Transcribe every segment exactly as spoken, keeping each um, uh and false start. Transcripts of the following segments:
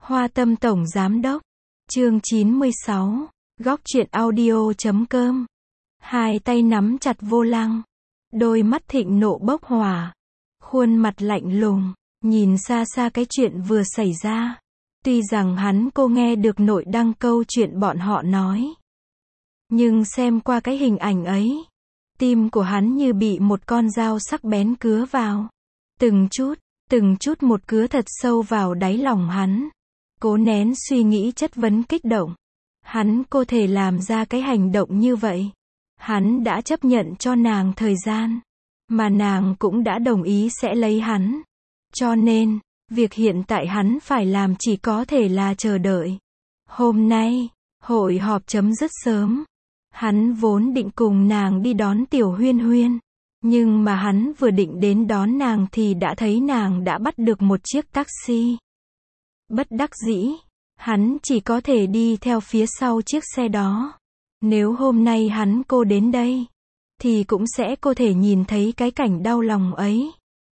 Hoa Tâm Tổng Giám Đốc. Chương chín mươi sáu. Góc truyện audio chấm com. Hai tay nắm chặt vô lăng. Đôi mắt thịnh nộ bốc hỏa. Khuôn mặt lạnh lùng. Nhìn xa xa cái chuyện vừa xảy ra. Tuy rằng hắn cô nghe được nội đăng câu chuyện bọn họ nói. Nhưng xem qua cái hình ảnh ấy. Tim của hắn như bị một con dao sắc bén cứa vào. Từng chút, từng chút một cứa thật sâu vào đáy lòng hắn. Cố nén suy nghĩ chất vấn kích động. Hắn có thể làm ra cái hành động như vậy. Hắn đã chấp nhận cho nàng thời gian. Mà nàng cũng đã đồng ý sẽ lấy hắn. Cho nên, việc hiện tại hắn phải làm chỉ có thể là chờ đợi. Hôm nay, hội họp chấm dứt sớm. Hắn vốn định cùng nàng đi đón Tiểu Huyên Huyên. Nhưng mà hắn vừa định đến đón nàng thì đã thấy nàng đã bắt được một chiếc taxi. Bất đắc dĩ, hắn chỉ có thể đi theo phía sau chiếc xe đó. Nếu hôm nay hắn cô đến đây, thì cũng sẽ có thể nhìn thấy cái cảnh đau lòng ấy.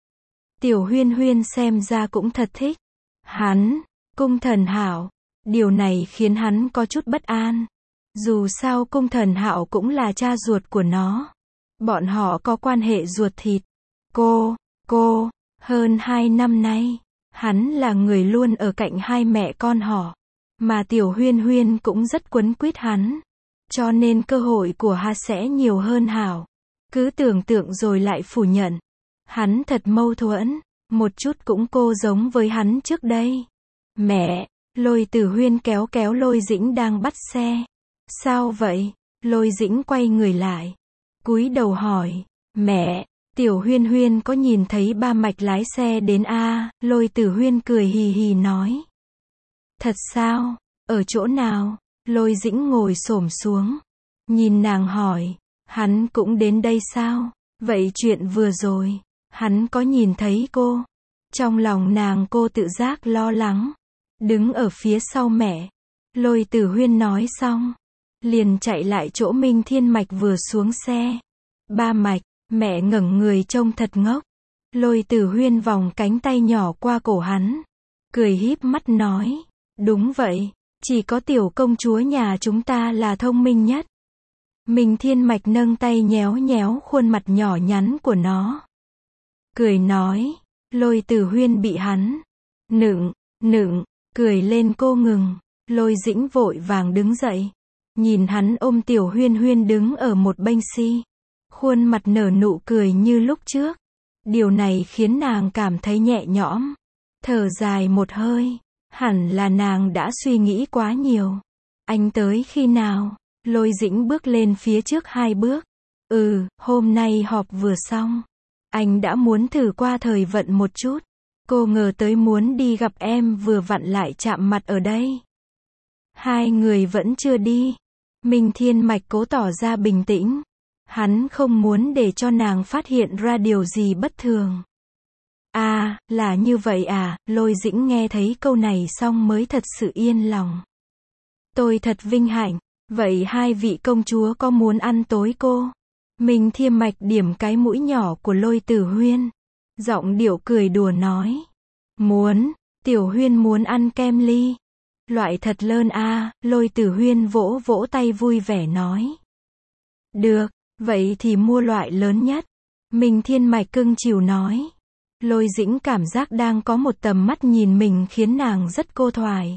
Tiểu Huyên Huyên xem ra cũng thật thích. Hắn, Cung Thần Hạo. Điều này khiến hắn có chút bất an. Dù sao Cung Thần Hạo cũng là cha ruột của nó. Bọn họ có quan hệ ruột thịt. Cô, cô, hơn hai năm nay, hắn là người luôn ở cạnh hai mẹ con họ. Mà Tiểu Huyên Huyên cũng rất quấn quýt hắn. Cho nên cơ hội của hắn sẽ nhiều hơn Hảo. Cứ tưởng tượng rồi lại phủ nhận. Hắn thật mâu thuẫn, một chút cũng cô giống với hắn trước đây. Mẹ, Lôi Tử Huyên kéo kéo Lôi Dĩnh đang bắt xe. Sao vậy? Lôi Dĩnh quay người lại. Cúi đầu hỏi, mẹ, Tiểu Huyên Huyên có nhìn thấy ba mạch lái xe đến a? À? Lôi Tử Huyên cười hì hì nói. Thật sao? Ở chỗ nào? Lôi Dĩnh ngồi xổm xuống. Nhìn nàng hỏi, hắn cũng đến đây sao? Vậy chuyện vừa rồi, hắn có nhìn thấy cô? Trong lòng nàng cô tự giác lo lắng. Đứng ở phía sau mẹ. Lôi Tử Huyên nói xong. Liền chạy lại chỗ Minh Thiên Mạch vừa xuống xe. Ba mạch, mẹ ngẩng người trông thật ngốc. Lôi Tử Huyên vòng cánh tay nhỏ qua cổ hắn. Cười híp mắt nói. Đúng vậy, chỉ có tiểu công chúa nhà chúng ta là thông minh nhất. Minh Thiên Mạch nâng tay nhéo nhéo khuôn mặt nhỏ nhắn của nó. Cười nói. Lôi Tử Huyên bị hắn nựng, nựng, cười lên cô ngừng. Lôi Dĩnh vội vàng đứng dậy. Nhìn hắn ôm Tiểu Huyên Huyên đứng ở một bên si. Khuôn mặt nở nụ cười như lúc trước. Điều này khiến nàng cảm thấy nhẹ nhõm. Thở dài một hơi. Hẳn là nàng đã suy nghĩ quá nhiều. Anh tới khi nào? Lôi Dĩnh bước lên phía trước hai bước. Ừ, hôm nay họp vừa xong. Anh đã muốn thử qua thời vận một chút. Cô ngờ tới muốn đi gặp em vừa vặn lại chạm mặt ở đây. Hai người vẫn chưa đi. Minh Thiên Mạch cố tỏ ra bình tĩnh. Hắn không muốn để cho nàng phát hiện ra điều gì bất thường. À, là như vậy à? Lôi Dĩnh nghe thấy câu này xong mới thật sự yên lòng. Tôi thật vinh hạnh. Vậy hai vị công chúa có muốn ăn tối cô? Minh Thiên Mạch điểm cái mũi nhỏ của Lôi Tử Huyên. Giọng điệu cười đùa nói. Muốn, Tiểu Huyên muốn ăn kem ly. Loại thật lơn a, à, Lôi Tử Huyên vỗ vỗ tay vui vẻ nói. Được, vậy thì mua loại lớn nhất. Minh Thiên Mạch cưng chiều nói. Lôi Dĩnh cảm giác đang có một tầm mắt nhìn mình khiến nàng rất cô thoải.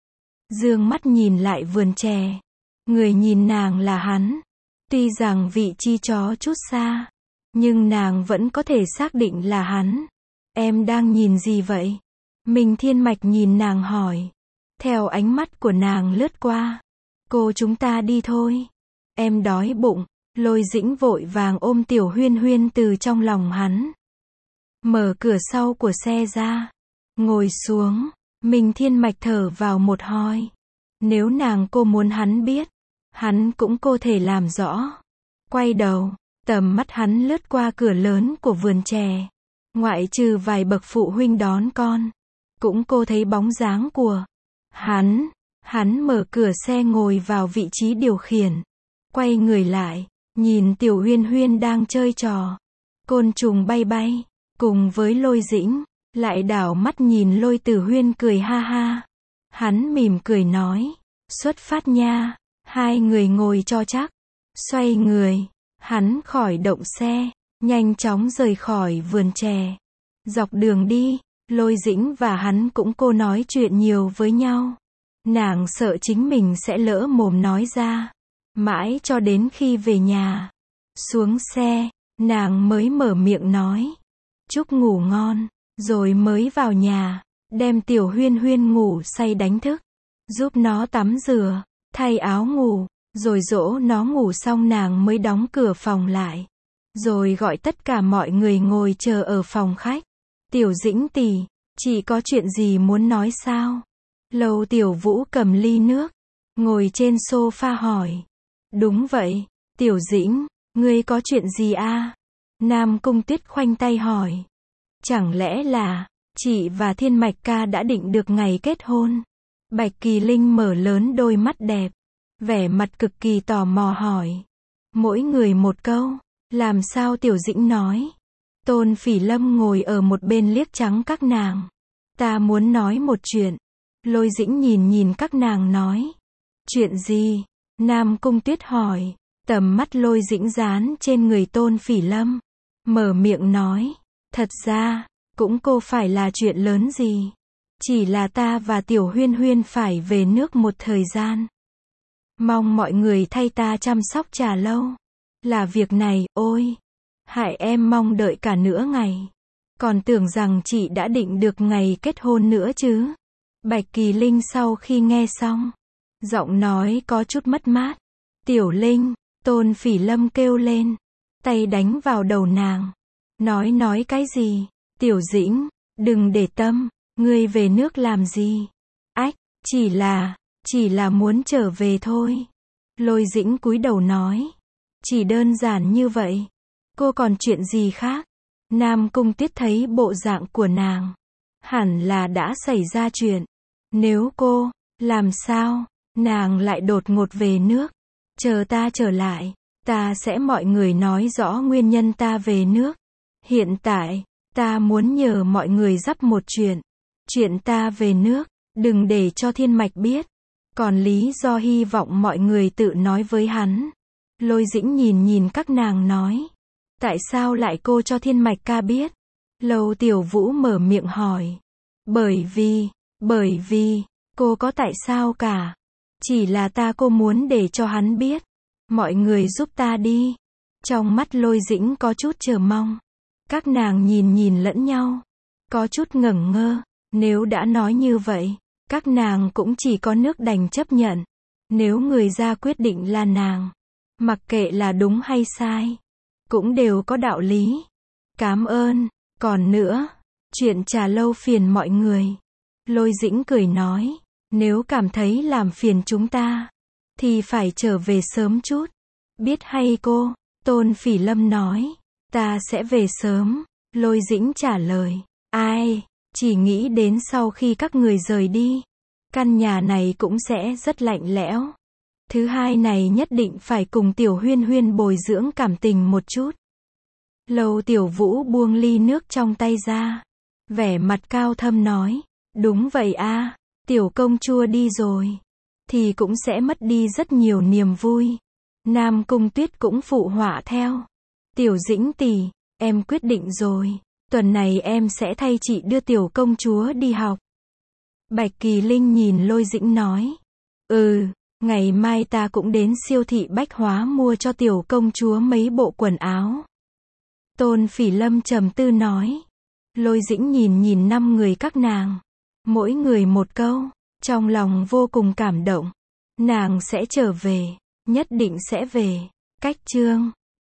Dương mắt nhìn lại vườn chè. Người nhìn nàng là hắn. Tuy rằng vị trí chó chút xa. Nhưng nàng vẫn có thể xác định là hắn. Em đang nhìn gì vậy? Minh Thiên Mạch nhìn nàng hỏi. Theo ánh mắt của nàng lướt qua. Cô chúng ta đi thôi. Em đói bụng. Lôi Dĩnh vội vàng ôm Tiểu Huyên Huyên từ trong lòng hắn. Mở cửa sau của xe ra. Ngồi xuống. Minh Thiên Mạch thở vào một hơi. Nếu nàng cô muốn hắn biết. Hắn cũng có thể làm rõ. Quay đầu. Tầm mắt hắn lướt qua cửa lớn của vườn chè. Ngoại trừ vài bậc phụ huynh đón con. Cũng cô thấy bóng dáng của hắn. Hắn mở cửa xe ngồi vào vị trí điều khiển. Quay người lại. Nhìn Tiểu Huyên Huyên đang chơi trò. Côn trùng bay bay. Cùng với Lôi Dĩnh. Lại đảo mắt nhìn Lôi Tử Huyên cười ha ha. Hắn mỉm cười nói, xuất phát nha. Hai người ngồi cho chắc. Xoay người, hắn khỏi động xe, nhanh chóng rời khỏi vườn chè. Dọc đường đi, Lôi Dĩnh và hắn cũng cô nói chuyện nhiều với nhau. Nàng sợ chính mình sẽ lỡ mồm nói ra. Mãi cho đến khi về nhà, xuống xe, nàng mới mở miệng nói, chúc ngủ ngon, rồi mới vào nhà, đem Tiểu Huyên Huyên ngủ say đánh thức, giúp nó tắm rửa, thay áo ngủ, rồi dỗ nó ngủ xong nàng mới đóng cửa phòng lại, rồi gọi tất cả mọi người ngồi chờ ở phòng khách. Tiểu Dĩnh tỷ, chị có chuyện gì muốn nói sao? Lầu Tiểu Vũ cầm ly nước, ngồi trên sofa hỏi. Đúng vậy, Tiểu Dĩnh, ngươi có chuyện gì a? Nam Cung Tuyết khoanh tay hỏi. Chẳng lẽ là, chị và Thiên Mạch ca đã định được ngày kết hôn? Bạch Kỳ Linh mở lớn đôi mắt đẹp, vẻ mặt cực kỳ tò mò hỏi. Mỗi người một câu, làm sao Tiểu Dĩnh nói. Tôn Phỉ Lâm ngồi ở một bên liếc trắng các nàng. Ta muốn nói một chuyện. Lôi Dĩnh nhìn nhìn các nàng nói. Chuyện gì? Nam Cung Tuyết hỏi. Tầm mắt Lôi Dĩnh dán trên người Tôn Phỉ Lâm, mở miệng nói. Thật ra, cũng cô phải là chuyện lớn gì. Chỉ là ta và Tiểu Huyên Huyên phải về nước một thời gian. Mong mọi người thay ta chăm sóc Trà Lâu. Là việc này, ôi, hại em mong đợi cả nửa ngày. Còn tưởng rằng chị đã định được ngày kết hôn nữa chứ. Bạch Kỳ Linh sau khi nghe xong, giọng nói có chút mất mát. Tiểu Linh, Tôn Phỉ Lâm kêu lên, tay đánh vào đầu nàng. Nói nói cái gì? Tiểu Dĩnh, đừng để tâm, ngươi về nước làm gì? Ách, chỉ là, chỉ là muốn trở về thôi. Lôi Dĩnh cúi đầu nói. Chỉ đơn giản như vậy. Cô còn chuyện gì khác? Nam Cung Tuyết thấy bộ dạng của nàng, hẳn là đã xảy ra chuyện. Nếu cô, làm sao, nàng lại đột ngột về nước. Chờ ta trở lại, ta sẽ mọi người nói rõ nguyên nhân ta về nước. Hiện tại, ta muốn nhờ mọi người dắp một chuyện. Chuyện ta về nước, đừng để cho Thiên Mạch biết. Còn lý do hy vọng mọi người tự nói với hắn. Lôi Dĩnh nhìn nhìn các nàng nói. Tại sao lại cô cho Thiên Mạch ca biết? Lầu Tiểu Vũ mở miệng hỏi. Bởi vì, bởi vì, cô có tại sao cả. Chỉ là ta cô muốn để cho hắn biết. Mọi người giúp ta đi. Trong mắt Lôi Dĩnh có chút chờ mong. Các nàng nhìn nhìn lẫn nhau, có chút ngẩn ngơ. Nếu đã nói như vậy, các nàng cũng chỉ có nước đành chấp nhận. Nếu người ra quyết định là nàng, mặc kệ là đúng hay sai, cũng đều có đạo lý. Cảm ơn. Còn nữa, chuyện Trà Lâu phiền mọi người. Lôi Dĩnh cười nói, nếu cảm thấy làm phiền chúng ta, thì phải trở về sớm chút. Biết hay cô? Tôn Phỉ Lâm nói, ta sẽ về sớm. Lôi Dĩnh trả lời, ai, chỉ nghĩ đến sau khi các người rời đi, căn nhà này cũng sẽ rất lạnh lẽo. Thứ hai này nhất định phải cùng Tiểu Huyên Huyên bồi dưỡng cảm tình một chút. Lầu Tiểu Vũ buông ly nước trong tay ra, vẻ mặt cao thâm nói, đúng vậy a, Tiểu công chúa đi rồi, thì cũng sẽ mất đi rất nhiều niềm vui. Nam Cung Tuyết cũng phụ họa theo. Tiểu Dĩnh tỷ, em quyết định rồi, tuần này em sẽ thay chị đưa Tiểu công chúa đi học. Bạch Kỳ Linh nhìn Lôi Dĩnh nói, ừ, ngày mai ta cũng đến siêu thị bách hóa mua cho Tiểu công chúa mấy bộ quần áo. Tôn Phỉ Lâm trầm tư nói. Lôi Dĩnh nhìn nhìn năm người các nàng, mỗi người một câu, trong lòng vô cùng cảm động. Nàng sẽ trở về, nhất định sẽ về. Cách chương